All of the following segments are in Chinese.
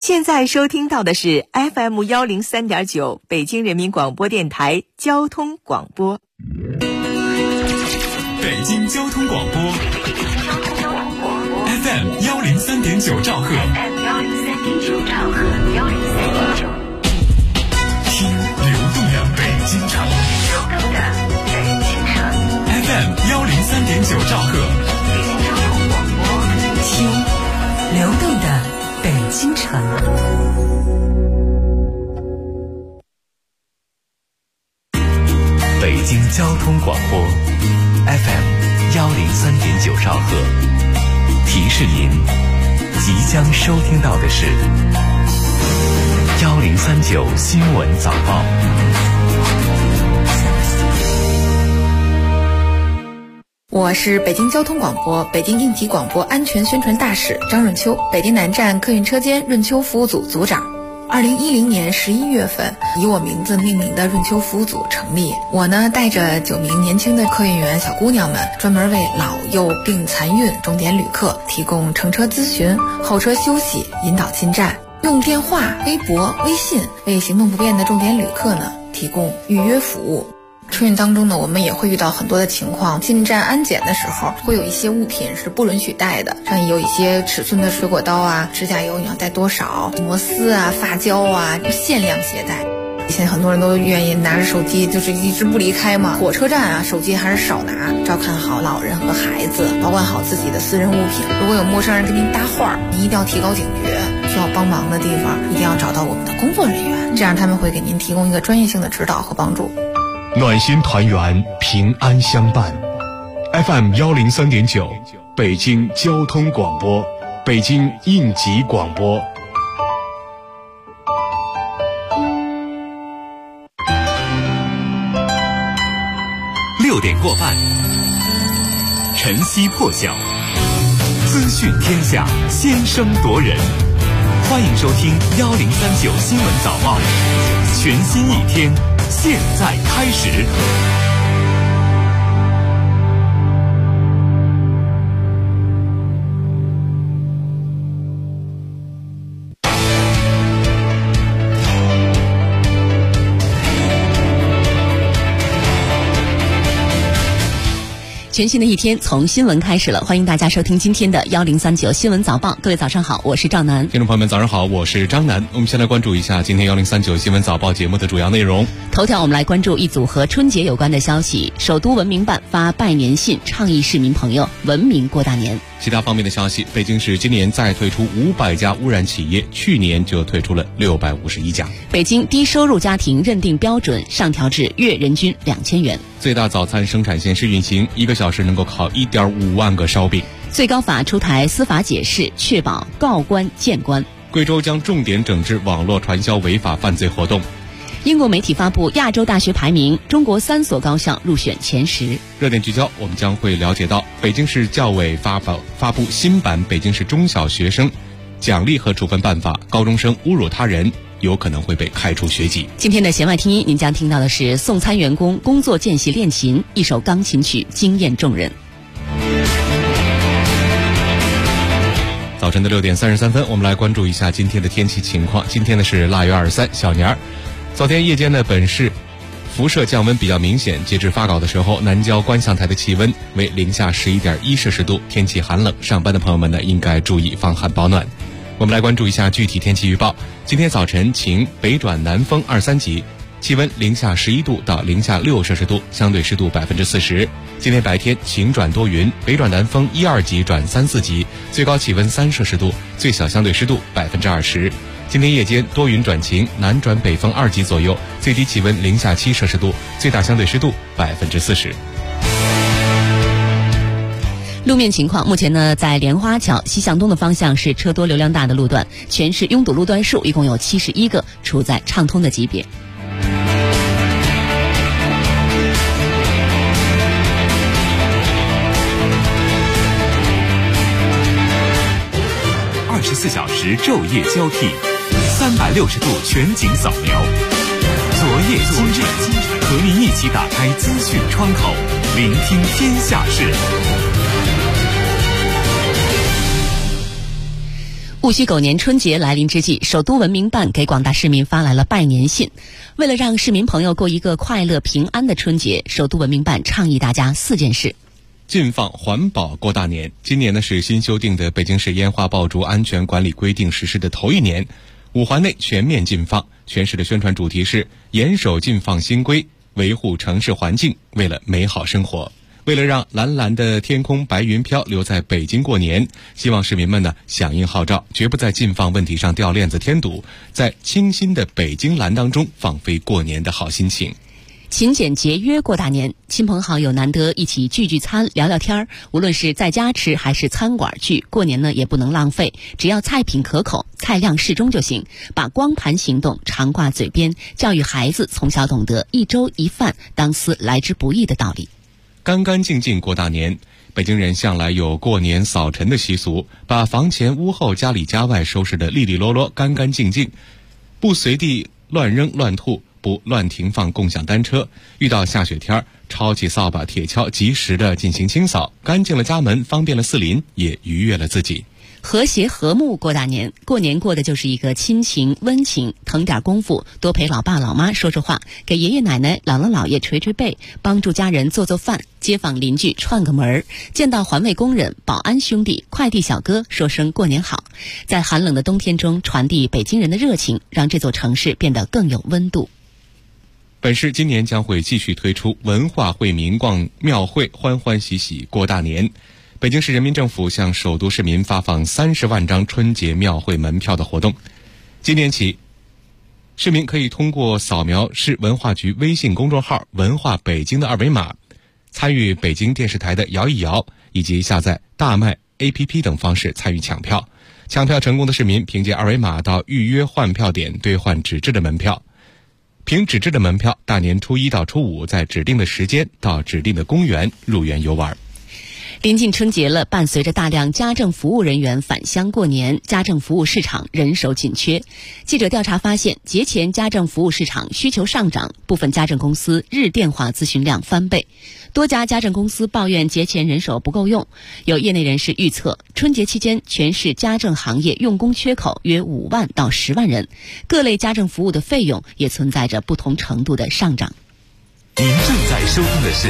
现在收听到的是 FM103.9 北京人民广播电台交通广播。 北京交通广播 FM103.9 兆赫，听流动的北京城，FM103.9 兆赫， 听流动的北京城。 北京交通广播 FM103.9 兆赫，提示您即将收听到的是1039新闻早报。 我是北京交通广播北京应急广播安全宣传大使张润秋，北京南站客运车间润秋服务组组长。2010年11月份，以我名字命名的润秋服务组成立。我呢，带着9名年轻的客运员小姑娘们，专门为老幼病残孕重点旅客提供乘车咨询、候车休息、引导进站，用电话、微博、微信为行动不便的重点旅客呢提供预约服务。春运当中呢，我们也会遇到很多的情况，进站安检的时候会有一些物品是不允许带的，像有一些尺寸的水果刀啊、指甲油你要带多少、摩丝啊、发胶啊，限量携带。现在很多人都愿意拿着手机就是一直不离开嘛，火车站啊手机还是少拿，照看好老人和孩子，保管好自己的私人物品。如果有陌生人跟您搭话，您一定要提高警觉，需要帮忙的地方一定要找到我们的工作人员，这样他们会给您提供一个专业性的指导和帮助。 暖心团圆，平安相伴。FM103.9 北京交通广播，北京应急广播。 6点过半，晨曦破晓，资讯天下，先声夺人。欢迎收听1039新闻早报，全新一天现在开始。 全新的一天从新闻开始了，欢迎大家收听今天的1039新闻早报。各位早上好，我是赵楠。 听众朋友们早上好，我是张楠。我们先来关注一下今天1039新闻早报节目的主要内容。 头条我们来关注一组和春节有关的消息，首都文明办发拜年信，倡议市民朋友文明过大年。 其他方面的消息，北京市今年再退出500家污染企业，去年就退出了651家。 北京低收入家庭认定标准上调至月人均2000元。 最大早餐生产线试运行，1个小时能够烤1.5万个烧饼。 最高法出台司法解释，确保告官见官。 贵州将重点整治网络传销违法犯罪活动。 英国媒体发布亚洲大学排名，中国3所高校入选前10。 热点聚焦，我们将会了解到北京市教委发布新版北京市中小学生奖励和处分办法，高中生侮辱他人有可能会被开除学籍。 今天的弦外听音，您将听到的是送餐员工工作间隙练琴，一首钢琴曲惊艳众人。 早晨的6点33分，我们来关注一下今天的天气情况。今天呢是腊月23小年儿。昨天夜间呢，本市辐射降温比较明显，截至发稿的时候，南郊观象台的气温为-11.1摄氏度，天气寒冷，上班的朋友们呢应该注意防寒保暖。我们来关注一下具体天气预报。今天早晨晴，北转南风2、3级，气温-11度到-6摄氏度，相对湿度40%。今天白天晴转多云，北转南风1、2级转3、4级，最高气温3摄氏度，最小相对湿度20%。今天夜间多云转晴，南转北风2级左右，最低气温-7摄氏度，最大相对湿度40%。 路面情况，目前呢，在莲花桥西向东的方向是车多流量大的路段，全市拥堵路段数一共有71个，处在畅通的级别。 24小时昼夜交替，360度全景扫描，昨夜今晨，和您一起打开资讯窗口，聆听天下事。 戊戌狗年春节来临之际，首都文明办给广大市民发来了拜年信。为了让市民朋友过一个快乐平安的春节，首都文明办倡议大家4件事。 禁放环保过大年。今年呢是新修订的北京市烟花爆竹安全管理规定实施的头一年，5环内全面禁放。全市的宣传主题是严守禁放新规，维护城市环境，为了美好生活。为了让蓝蓝的天空白云飘留在北京过年，希望市民们呢响应号召，绝不在禁放问题上掉链子添堵，在清新的北京蓝当中放飞过年的好心情。 勤俭节约过大年，亲朋好友难得一起聚聚餐聊聊天，无论是在家吃还是餐馆聚，过年呢也不能浪费，只要菜品可口，菜量适中就行，把光盘行动常挂嘴边，教育孩子从小懂得一粥一饭当思来之不易的道理。 干干净净过大年。北京人向来有过年扫尘的习俗，把房前屋后家里家外收拾得利利落落干干净净，不随地乱扔乱吐，不乱停放共享单车，遇到下雪天抄起扫把铁锹及时的进行清扫，干净了家门，方便了四邻，也愉悦了自己。 和谐和睦过大年，过年过的就是一个亲情温情，腾点功夫，多陪老爸老妈说说话，给爷爷奶奶姥姥姥爷捶捶背，帮助家人做做饭，街坊邻居串个门儿，见到环卫工人、保安兄弟、快递小哥说声过年好，在寒冷的冬天中传递北京人的热情，让这座城市变得更有温度。 本市今年将会继续推出文化惠民逛庙会，欢欢喜喜过大年。北京市人民政府向首都市民发放30万张春节庙会门票的活动。今年起，市民可以通过扫描市文化局微信公众号文化北京的二维码，参与北京电视台的摇一摇，以及下载大麦 APP 等方式参与抢票。抢票成功的市民凭借二维码到预约换票点兑换纸质的门票，凭纸质的门票大年初1到初5在指定的时间到指定的公园入园游玩。 临近春节了，伴随着大量家政服务人员返乡过年，家政服务市场人手紧缺。记者调查发现，节前家政服务市场需求上涨，部分家政公司日电话咨询量翻倍。多家家政公司抱怨节前人手不够用，有业内人士预测，春节期间全市家政行业用工缺口约5万到10万人，各类家政服务的费用也存在着不同程度的上涨。 您正在收听的是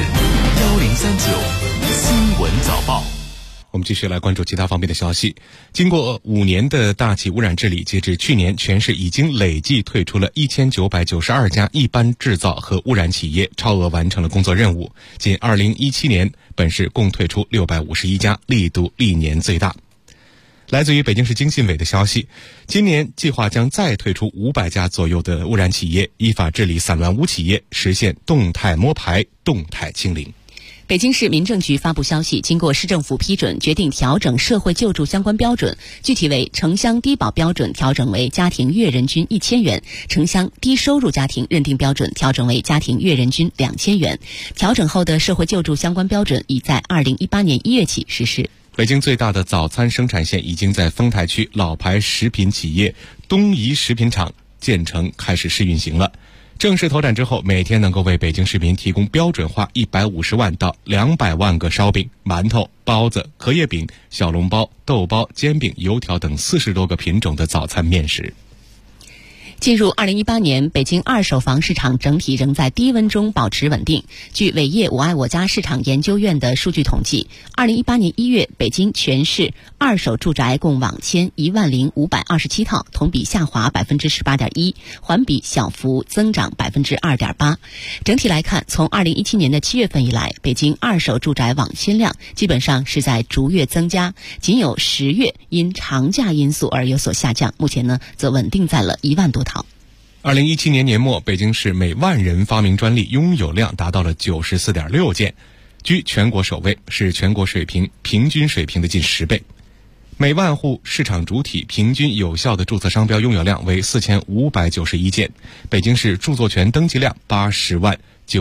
1039新闻早报。 我们继续来关注其他方面的消息。经过5年的大气污染治理，截至去年，全市已经累计退出了1992家一般制造和污染企业，超额完成了工作任务。仅2017年，本市共退出651家，力度历年最大。来自于北京市经信委的消息，今年计划将再退出500家左右的污染企业，依法治理散乱污企业，实现动态摸排、动态清零。 北京市民政局发布消息，经过市政府批准，决定调整社会救助相关标准，具体为城乡低保标准调整为家庭月人均1000元，城乡低收入家庭认定标准调整为家庭月人均2000元。调整后的社会救助相关标准已在2018年1月起实施。 北京最大的早餐生产线已经在丰台区老牌食品企业东仪食品厂建成开始试运行了。正式投产之后，每天能够为北京市民提供标准化150万到200万个烧饼、馒头、包子、荷叶饼、小笼包、豆包、煎饼、油条等40多个品种的早餐面食。 进入2018年，北京二手房市场整体仍在低温中保持稳定。据伟业我爱我家市场研究院的数据统计，2018年1月，北京全市二手住宅共网签10527套，同比下滑18.1%，环比小幅增长2.8%。整体来看，从2017年的7月份以来，北京二手住宅网签量基本上是在逐月增加，仅有10月因长假因素而有所下降，目前呢则稳定在了1万多套。 2017年年末，北京市每万人发明专利拥有量达到了94.6件，居全国首位，是全国平均水平的近10倍。每万户市场主体平均有效的注册商标拥有量为4591件，北京市著作权登记量80万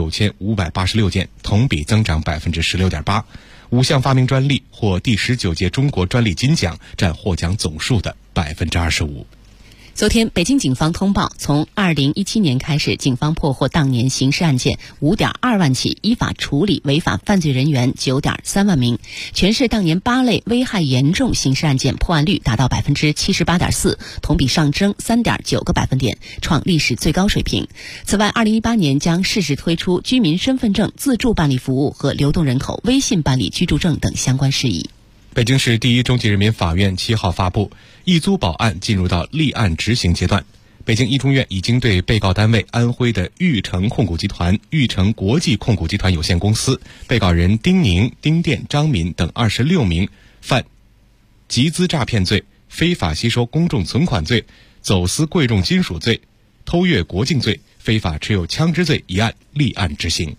9586件，同比增长16.8%。5项发明专利获第19届中国专利金奖，占获奖总数的25%。 昨天，北京警方通报，从2017年开始，警方破获当年刑事案件5.2万起，依法处理违法犯罪人员9.3万名。全市当年8类危害严重刑事案件破案率达到78.4%，同比上升3.9个百分点，创历史最高水平。此外，2018年将适时推出居民身份证自助办理服务和流动人口微信办理居住证等相关事宜。 北京市第一中级人民法院7号发布，易租宝案进入到立案执行阶段。北京一中院已经对被告单位安徽的玉成控股集团、玉成国际控股集团有限公司、被告人丁宁、丁店、张敏等26名犯集资诈骗罪、非法吸收公众存款罪、走私贵重金属罪、偷越国境罪、非法持有枪支罪一案立案执行。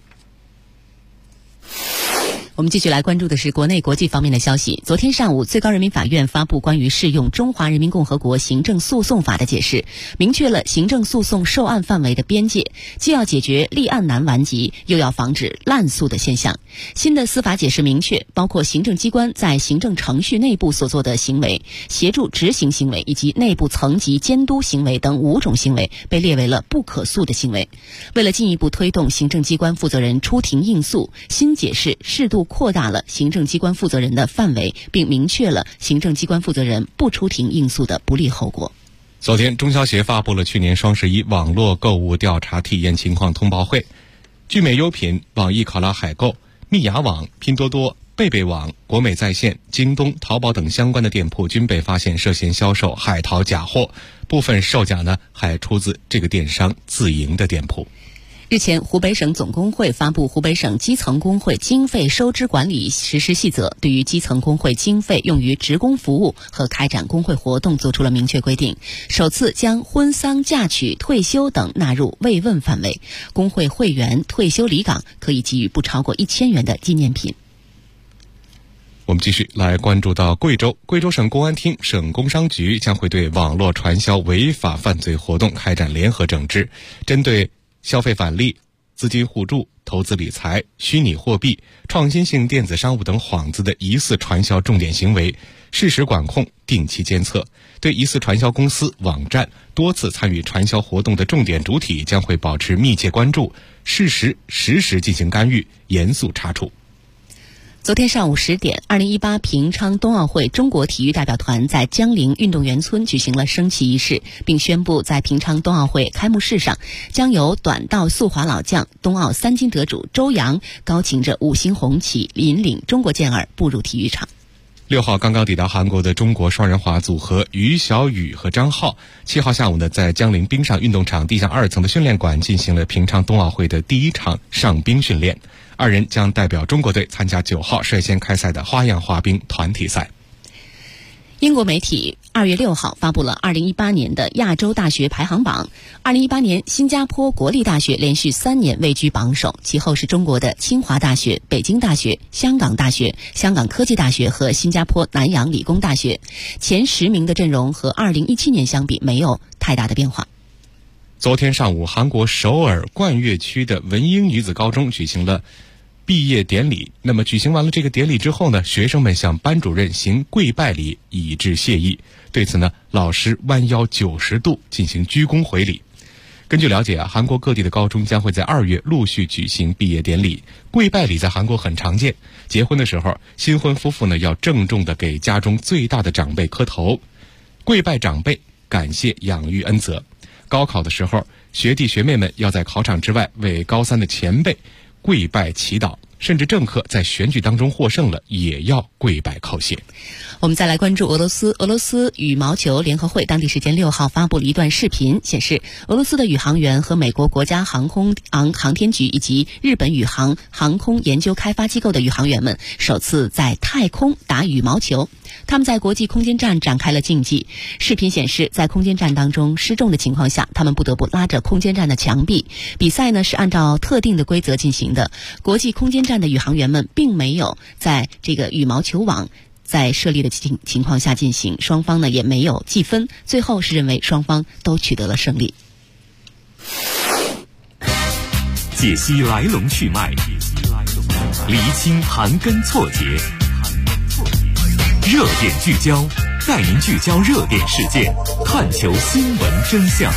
我们继续来关注的是国内国际方面的消息。昨天上午，最高人民法院发布关于适用《中华人民共和国行政诉讼法》的解释，明确了行政诉讼受案范围的边界，既要解决立案难顽疾，又要防止滥诉的现象。新的司法解释明确，包括行政机关在行政程序内部所做的行为、协助执行行为以及内部层级监督行为等5种行为被列为了不可诉的行为。为了进一步推动行政机关负责人出庭应诉，新解释适度扩大了行政机关负责人的范围，并明确了行政机关负责人不出庭应诉的不利后果。 昨天，中消协发布了去年双11网络购物调查体验情况通报会。聚美优品、网易考拉海购、蜜雅网、拼多多、贝贝网、国美在线、京东、淘宝等相关的店铺均被发现涉嫌销售海淘假货，部分售假呢还出自这个电商自营的店铺。 日前，湖北省总工会发布《湖北省基层工会经费收支管理实施细则》，对于基层工会经费用于职工服务和开展工会活动作出了明确规定，首次将婚丧嫁娶、退休等纳入慰问范围。工会会员退休离岗可以给予不超过1000元的纪念品。 我们继续来关注到贵州省公安厅、省工商局将会对网络传销违法犯罪活动开展联合整治，针对消费返利、资金互助、投资理财、虚拟货币、创新性电子商务等幌子的疑似传销重点行为，适时管控、定期监测。对疑似传销公司、网站、多次参与传销活动的重点主体将会保持密切关注，实时进行干预，严肃查处。 昨天上午10点，2018平昌冬奥会中国体育代表团在江陵运动员村举行了升旗仪式，并宣布在平昌冬奥会开幕式上，将由短道速滑老将、冬奥3金得主周洋高擎着5星红旗，引领中国健儿步入体育场。 6号刚刚抵达韩国的中国双人滑组合于小雨和张浩，7号下午呢，在江陵冰上运动场地下2层的训练馆进行了平昌冬奥会的第1场上冰训练。2人将代表中国队参加9号率先开赛的花样滑冰团体赛。 英国媒体2月6号发布了2018年的亚洲大学排行榜。2018年，新加坡国立大学连续3年位居榜首，其后是中国的清华大学、北京大学、香港大学、香港科技大学和新加坡南洋理工大学。前10名的阵容和2017年相比没有太大的变化。 昨天上午，韩国首尔冠岳区的文英女子高中举行了毕业典礼。那么举行完了这个典礼之后呢，学生们向班主任行跪拜礼，以致谢意。对此呢，老师弯腰90度进行鞠躬回礼。根据了解啊，韩国各地的高中将会在2月陆续举行毕业典礼。跪拜礼在韩国很常见，结婚的时候，新婚夫妇呢要郑重地给家中最大的长辈磕头，跪拜长辈，感谢养育恩泽。高考的时候，学弟学妹们要在考场之外为高3的前辈跪拜祈祷，甚至政客在选举当中获胜了，也要跪拜叩谢。 我们再来关注俄罗斯羽毛球联合会当地时间6号发布了一段视频，显示俄罗斯的宇航员和美国国家航天局以及日本宇航航空研究开发机构的宇航员们首次在太空打羽毛球。他们在国际空间站展开了竞技。视频显示，在空间站当中失重的情况下，他们不得不拉着空间站的墙壁。比赛呢是按照特定的规则进行的。国际空间站的宇航员们并没有在这个羽毛球网在设立的情况下进行，双方呢也没有计分，最后是认为双方都取得了胜利。 解析来龙去脉，厘清盘根错节，热点聚焦， 带您聚焦热点事件，探求新闻真相。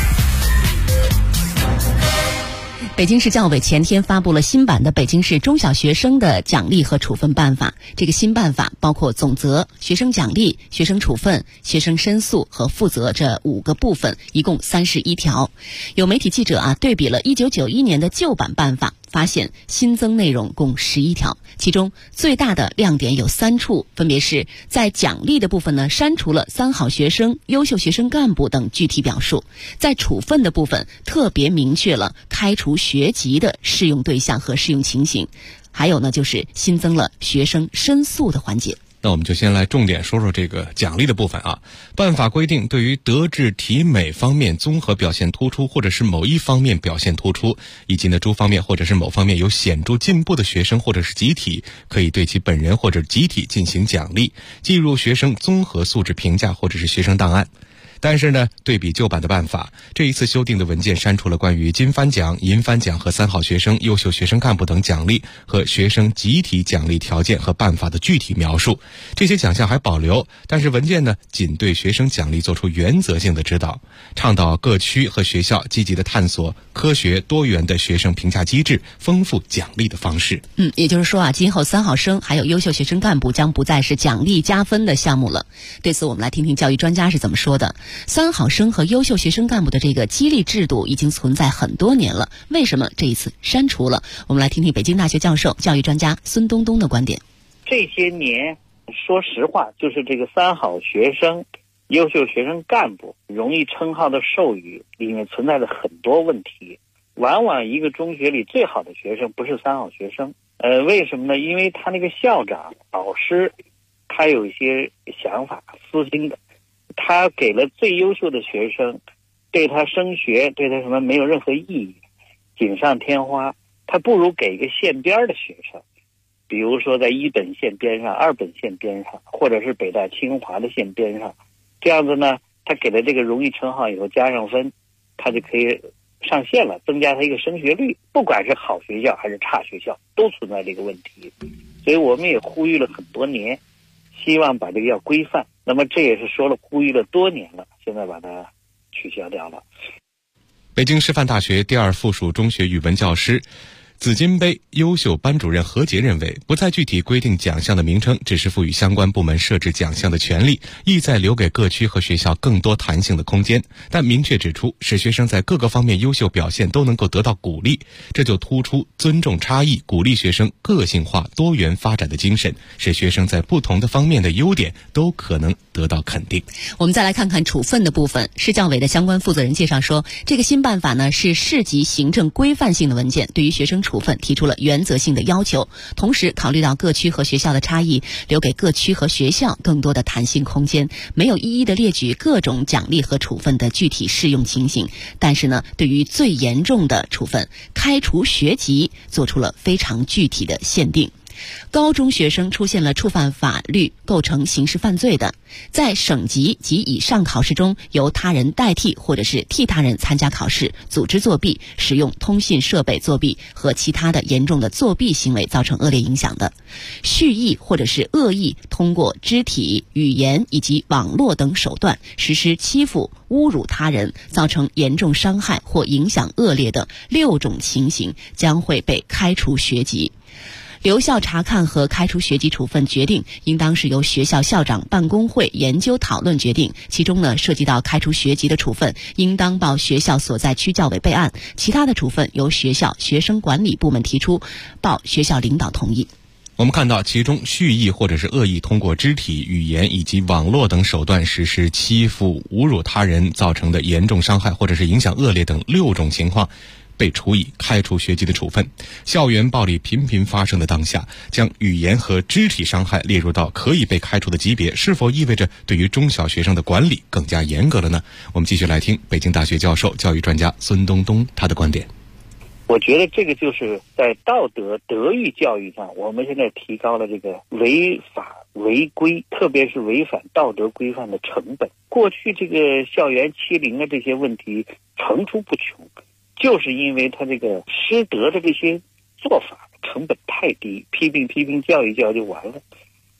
北京市教委前天发布了新版的北京市中小学生的奖励和处分办法。这个新办法包括总则、学生奖励、学生处分、学生申诉和负责这5个部分，一共31条。有媒体记者对比了1991年的旧版办法，发现新增内容共11条，其中最大的亮点有3处，分别是在奖励的部分呢，删除了3好学生、优秀学生干部等具体表述；在处分的部分，特别明确了开除学籍的适用对象和适用情形；还有呢，就是新增了学生申诉的环节。 那我们就先来重点说说这个奖励的部分啊。办法规定，对于德智体美方面综合表现突出，或者是某一方面表现突出，以及呢诸方面或者是某方面有显著进步的学生或者是集体，可以对其本人或者集体进行奖励，计入学生综合素质评价或者是学生档案。但是呢，对比旧版的办法，这一次修订的文件删除了关于金帆奖、银帆奖和3好学生、优秀学生干部等奖励和学生集体奖励条件和办法的具体描述。这些奖项还保留，但是文件呢，仅对学生奖励做出原则性的指导，倡导各区和学校积极的探索科学多元的学生评价机制，丰富奖励的方式。 也就是说今后3好生还有优秀学生干部将不再是奖励加分的项目了。对此，我们来听听教育专家是怎么说的。3好生和优秀学生干部的这个激励制度已经存在很多年了，为什么这一次删除了？我们来听听北京大学教授、教育专家孙东东的观点。 这些年，说实话，就是这个3好学生、优秀学生干部荣誉称号的授予里面存在着很多问题。往往一个中学里最好的学生不是3好学生，为什么呢？因为他那个校长、老师，他有一些想法、私心的。他给了最优秀的学生，对他升学，对他什么没有任何意义，锦上添花。他不如给一个县边的学生，比如说在1本线边上、2本线边上，或者是北大清华的线边上。这样子呢，他给了这个荣誉称号以后加上分，他就可以上线了，增加他一个升学率。不管是好学校还是差学校，都存在这个问题。所以我们也呼吁了很多年，希望把这个要规范。那么这也是呼吁了多年了，现在把它取消掉了。 北京师范大学第2附属中学语文教师紫金杯优秀班主任何杰认为，不再具体规定奖项的名称，只是赋予相关部门设置奖项的权利，意在留给各区和学校更多弹性的空间，但明确指出，使学生在各个方面优秀表现都能够得到鼓励，这就突出尊重差异、鼓励学生个性化多元发展的精神，使学生在不同的方面的优点都可能得到肯定。 我们再来看看处分的部分。市教委的相关负责人介绍说，这个新办法呢是市级行政规范性的文件，对于学生处分提出了原则性的要求，同时考虑到各区和学校的差异，留给各区和学校更多的弹性空间，没有一一的列举各种奖励和处分的具体适用情形，但是呢，对于最严重的处分开除学籍做出了非常具体的限定。高中学生出现了触犯法律、构成刑事犯罪的，在省级及以上考试中由他人代替或者是替他人参加考试、组织作弊、使用通信设备作弊和其他的严重的作弊行为造成恶劣影响的，蓄意或者是恶意通过肢体、语言以及网络等手段实施欺负、侮辱他人，造成严重伤害或影响恶劣的6种情形，将会被开除学籍。留校查看和开除学籍处分决定应当是由学校校长办公会研究讨论决定，其中呢涉及到开除学籍的处分应当报学校所在区教委备案，其他的处分由学校学生管理部门提出，报学校领导同意。 我们看到其中蓄意或者是恶意通过肢体、语言以及网络等手段实施欺负、侮辱他人造成的严重伤害或者是影响恶劣等6种情况被处以开除学籍的处分。校园暴力频频发生的当下，将语言和肢体伤害列入到可以被开除的级别，是否意味着对于中小学生的管理更加严格了呢？我们继续来听北京大学教授、教育专家孙东东他的观点。 我觉得这个就是在道德德育教育上，我们现在提高了这个违法违规，特别是违反道德规范的成本。过去这个校园欺凌的这些问题层出不穷，就是因为他这个失德的这些做法成本太低，批评教育就完了。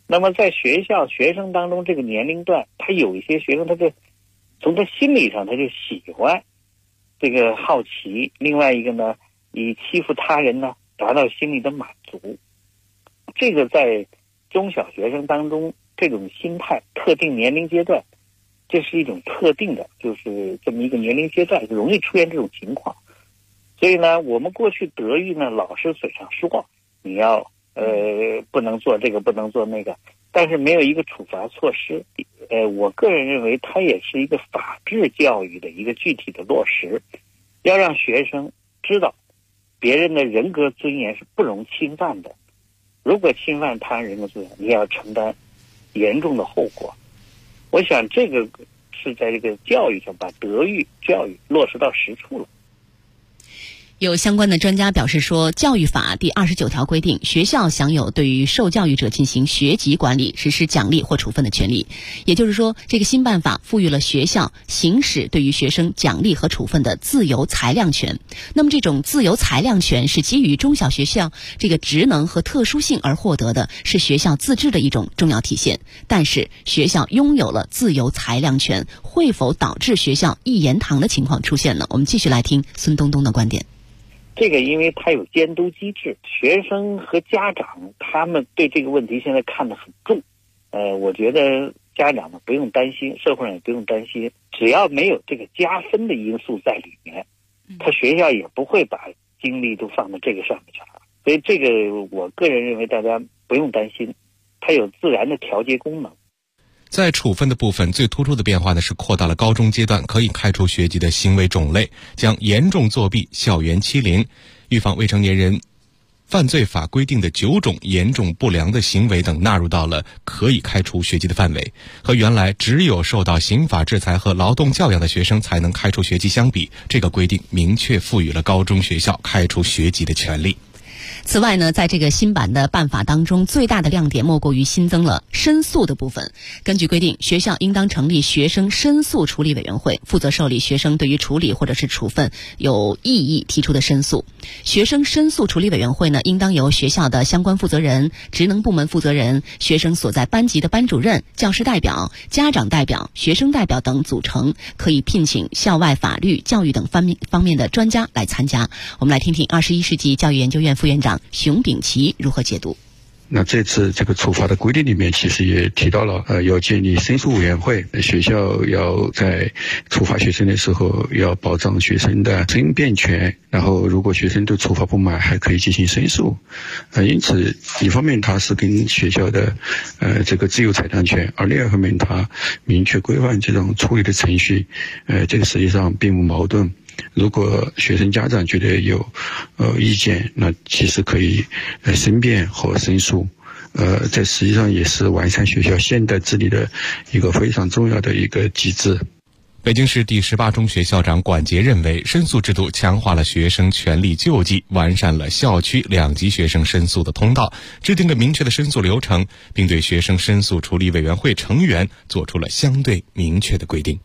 那么在学校学生当中这个年龄段，他有一些学生他就从他心理上他就喜欢这个好奇，另外一个呢，以欺负他人呢达到心理的满足。这个在中小学生当中这种心态特定年龄阶段，这是一种特定的，就是这么一个年龄阶段容易出现这种情况。所以呢，我们过去德育呢，老师嘴上说你要不能做这个，不能做那个，但是没有一个处罚措施。我个人认为它也是一个法治教育的一个具体的落实，要让学生知道别人的人格尊严是不容侵犯的，如果侵犯他人人格尊严，你要承担严重的后果。我想这个是在这个教育上把德育教育落实到实处了。 有相关的专家表示说，教育法第29条规定，学校享有对于受教育者进行学籍管理、实施奖励或处分的权利。也就是说，这个新办法赋予了学校行使对于学生奖励和处分的自由裁量权。那么这种自由裁量权是基于中小学校这个职能和特殊性而获得的，是学校自治的一种重要体现。但是学校拥有了自由裁量权，会否导致学校一言堂的情况出现呢？我们继续来听孙东东的观点。 这个因为它有监督机制，学生和家长他们对这个问题现在看得很重。我觉得家长呢不用担心，社会上也不用担心，只要没有这个加分的因素在里面，他学校也不会把精力都放到这个上面去了。所以这个我个人认为大家不用担心，它有自然的调节功能。 在处分的部分，最突出的变化呢是扩大了高中阶段可以开除学籍的行为种类，将严重作弊、校园欺凌、预防未成年人犯罪法规定的9种严重不良的行为等纳入到了可以开除学籍的范围。和原来只有受到刑法制裁和劳动教养的学生才能开除学籍相比，这个规定明确赋予了高中学校开除学籍的权利。 此外呢，在这个新版的办法当中，最大的亮点莫过于新增了申诉的部分。根据规定，学校应当成立学生申诉处理委员会，负责受理学生对于处理或者是处分有异议提出的申诉。学生申诉处理委员会呢，应当由学校的相关负责人、职能部门负责人、学生所在班级的班主任、教师代表、家长代表、学生代表等组成，可以聘请校外法律、教育等方面的专家来参加。我们来听听21世纪教育研究院副院长熊丙奇如何解读。 那这次这个处罚的规定里面，其实也提到了，要建立申诉委员会，学校要在处罚学生的时候要保障学生的申辩权，然后如果学生对处罚不满，还可以进行申诉。因此，一方面它是跟学校的这个自由裁量权，而另一方面它明确规范这种处理的程序，这个实际上并不矛盾。如果学生家长觉得有意见，那其实可以申辩和申诉。这实际上也是完善学校现代治理的一个非常重要的一个机制。 北京市第18中学校长管杰认为，申诉制度强化了学生权利救济，完善了校区2级学生申诉的通道，制定了明确的申诉流程，并对学生申诉处理委员会成员做出了相对明确的规定。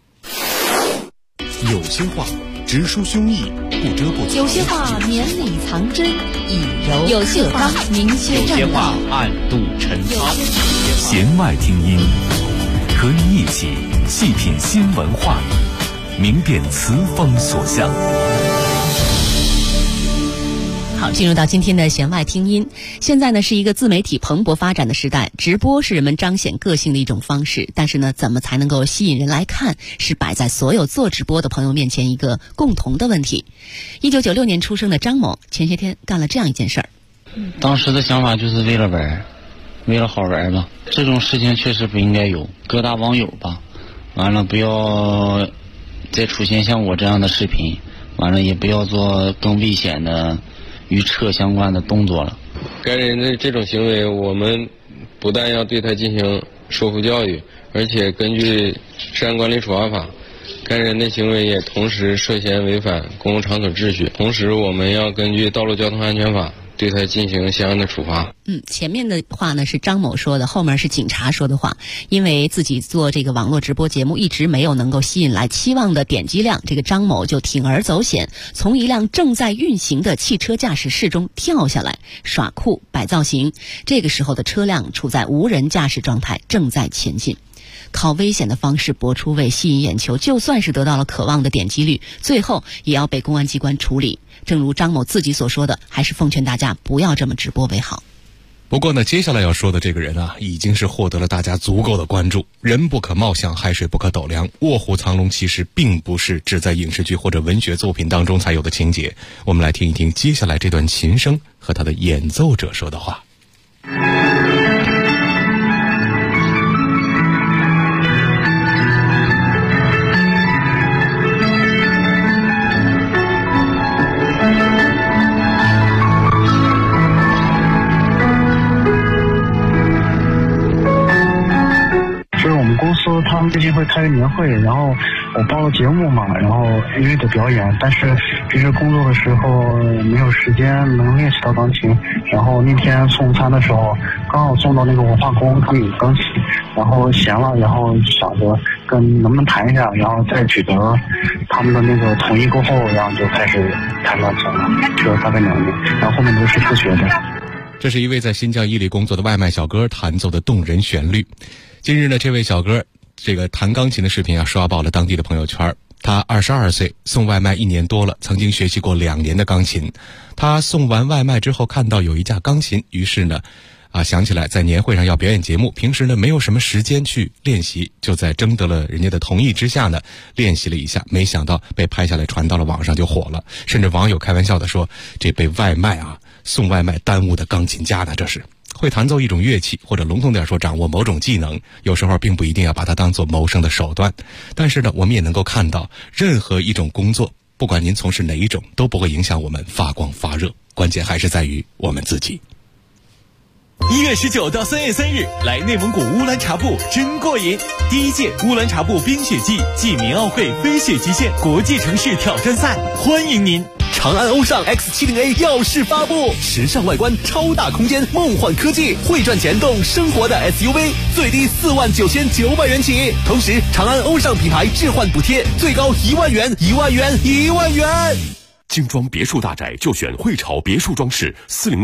有些话直抒胸臆，不遮不有些话绵里藏针，以柔有些话明确有些话暗度陈仓。 弦外听音，和你一起细品新闻话语，明辨词风所向。 好，进入到今天的弦外听音。现在呢是一个自媒体蓬勃发展的时代，直播是人们彰显个性的一种方式。但是呢，怎么才能够吸引人来看，是摆在所有做直播的朋友面前一个共同的问题。1996年出生的张某，前些天干了这样一件事儿。 当时的想法就是为了玩，为了好玩吧。这种事情确实不应该有，各大网友吧，完了不要再出现像我这样的视频，完了也不要做更危险的与车相关的动作了。 该人的这种行为，我们不但要对他进行说服教育，而且根据治安管理处罚法，该人的行为也同时涉嫌违反公共场所秩序。同时，我们要根据道路交通安全法对他进行相应的处罚。 前面的话呢是张某说的，后面是警察说的话。因为自己做这个网络直播节目一直没有能够吸引来期望的点击量，这个张某就铤而走险，从一辆正在运行的汽车驾驶室中跳下来，耍酷摆造型。这个时候的车辆处在无人驾驶状态，正在前进。靠危险的方式博出位，吸引眼球，就算是得到了渴望的点击率，最后也要被公安机关处理。正如张某自己所说的，还是奉劝大家不要这么直播为好。 不过呢，接下来要说的这个人啊，已经是获得了大家足够的关注。人不可貌相，海水不可斗量，卧虎藏龙其实并不是只在影视剧或者文学作品当中才有的情节。我们来听一听接下来这段琴声和他的演奏者说的话。 他们最近会开个年会，然后我报了节目嘛，然后约的表演，但是平时工作的时候没有时间能练习到钢琴，然后那天送餐的时候刚好送到那个文化宫，他们有钢琴，然后闲了，然后想着能不能弹一下，然后再取得他们的那个同意过后，然后就开始弹钢琴了，这大概2年，然后后面都是自学的。 这是一位在新疆伊犁工作的外卖小哥弹奏的动人旋律。近日呢，这位小哥这个弹钢琴的视频啊，刷爆了当地的朋友圈。他22岁，送外卖1年多了，曾经学习过2年的钢琴。他送完外卖之后，看到有一架钢琴，于是呢，想起来在年会上要表演节目，平时呢没有什么时间去练习，就在征得了人家的同意之下呢，练习了一下，没想到被拍下来传到了网上就火了，甚至网友开玩笑的说，这被送外卖耽误的钢琴家呢，这是。会弹奏一种乐器，或者笼统点说掌握某种技能，有时候并不一定要把它当作谋生的手段。但是呢，我们也能够看到，任何一种工作，不管您从事哪一种，都不会影响我们发光发热，关键还是在于我们自己。 1月19到3月3日，来内蒙古乌兰察布真过瘾！第1届乌兰察布冰雪季暨民奥会飞雪极限国际城市挑战赛，欢迎您！长安欧尚 X70A 耀世发布，时尚外观，超大空间，梦幻科技，会赚钱懂生活的 SUV， 最低49900元起。同时，长安欧尚品牌置换补贴最高1万元，1万元，1万元。 精装别墅大宅就选汇潮别墅装饰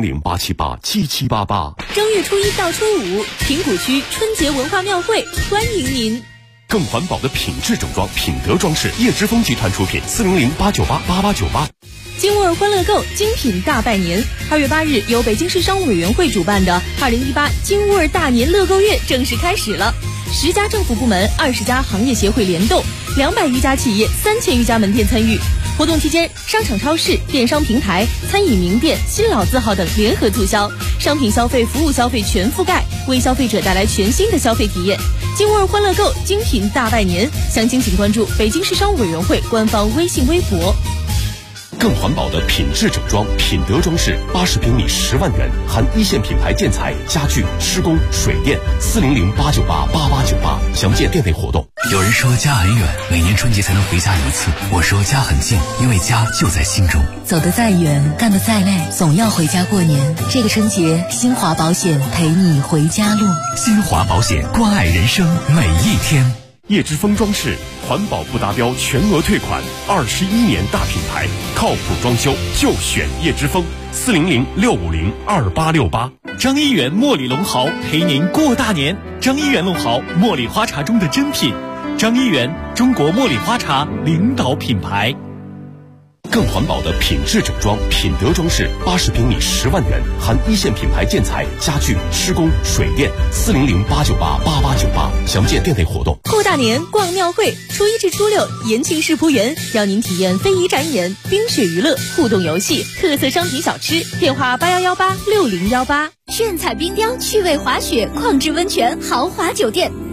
，400-878-7788。 正月初1到初5，平谷区春节文化庙会欢迎您。 更环保的品质整装，品德装饰，叶之峰集团出品，400-898-8898。 金沃尔欢乐购精品大拜年，2月8日由北京市商务委员会主办的2018金沃尔大年乐购月正式开始了。10家政府部门、20家行业协会联动，200余家企业、3000余家门店参与。活动期间，商场、超市、电商平台、餐饮名店、新老字号等联合促销，商品消费、服务消费全覆盖，为消费者带来全新的消费体验。金沃尔欢乐购精品大拜年，详情请关注北京市商务委员会官方微信微博。 更环保的品质整装，品德装饰，80平米10万元，含1线品牌建材、家具、施工、水电，400-898-8898。详见店内活动。 有人说家很远，每年春节才能回家一次。我说家很近，因为家就在心中。 走得再远，干得再累，总要回家过年。这个春节，新华保险陪你回家路。 新华保险，关爱人生每一天。 叶之峰装饰，环保不达标全额退款，21年大品牌，靠谱装修就选叶之峰，400-650-2868。 张一元茉莉龙豪陪您过大年。张一元龙豪，茉莉花茶中的珍品。张一元，中国茉莉花茶领导品牌。 更环保的品质整装，品德装饰，80平米10万元，含1线品牌建材、家具、施工、水电，400-898-8898。详见店内活动。 过大年逛庙会，初1至初6，延庆世仆园让您体验非遗展演、冰雪娱乐、互动游戏、特色商品小吃。电话81186018。 炫彩冰雕、趣味滑雪、矿质温泉、豪华酒店。